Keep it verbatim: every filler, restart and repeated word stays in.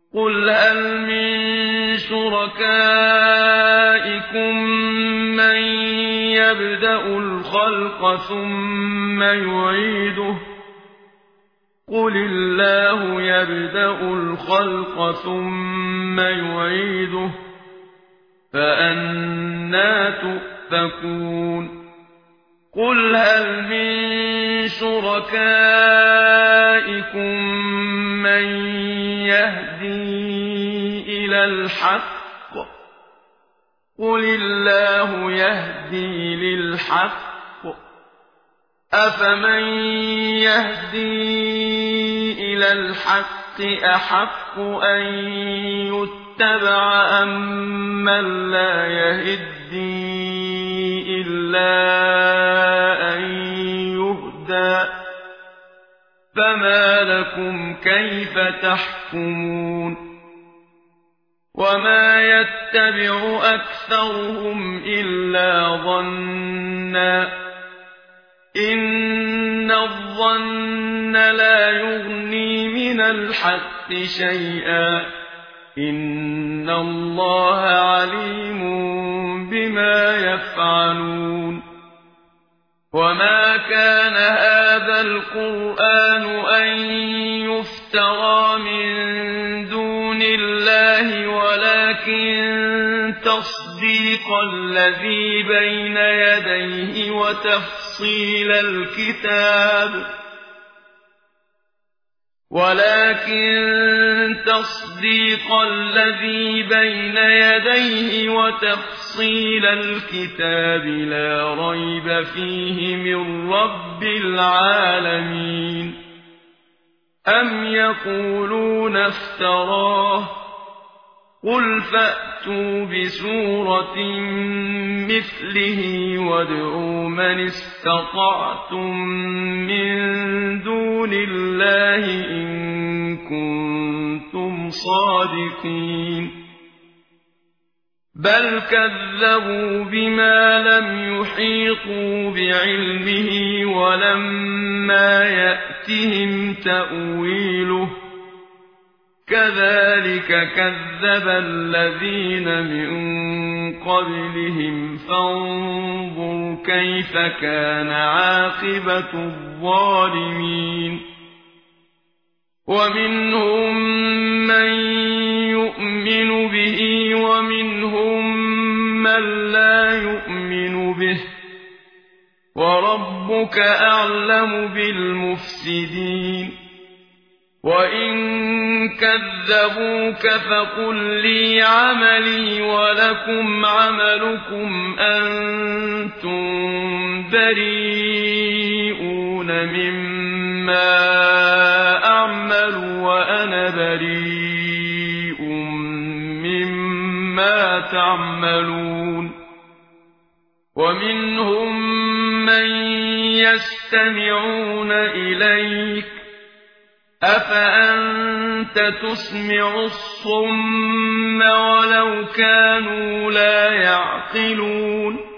قل هل من شركائكم من يبدأ الخلق ثم يعيده قل الله يبدأ الخلق ثم يعيده فأنى تؤفكون قل هل من شركائكم من يهدي إلى الحق قل الله يهدي للحق أفمن يهدي إلى الحق أحق أن يتبع أم من لا يهدي إلا أن يهدى فما لكم كيف تحكمون وما يتبع أكثرهم إلا ظنا إن الظن لا يغني من الحق شيئا إن الله عليم بما يفعلون وما كان هذا القرآن أن يفترى من دون الله ولكن تصديق الذي بين يديه وتفصيل الكتاب ولكن تصديق الذي بين يديه وتفصيل الكتاب لا ريب فيه من رب العالمين أم يقولون افتراه قل فأتوا بسورة مثله وادعوا من استطعتم من دون الله إن كنتم صادقين بل كذبوا بما لم يحيطوا بعلمه ولما يأتهم تأويله كذلك كذب الذين من قبلهم فانظر كيف كان عاقبة الظالمين ومنهم من يؤمن به ومنهم من لا يؤمن به وربك أعلم بالمفسدين وإن كذبوك فقل لي عملي ولكم عملكم أنتم بريئون مما أعمل وأنا بريء مما تعملون ومنهم من يستمعون إليك أفأنت تسمع الصم ولو كانوا لا يعقلون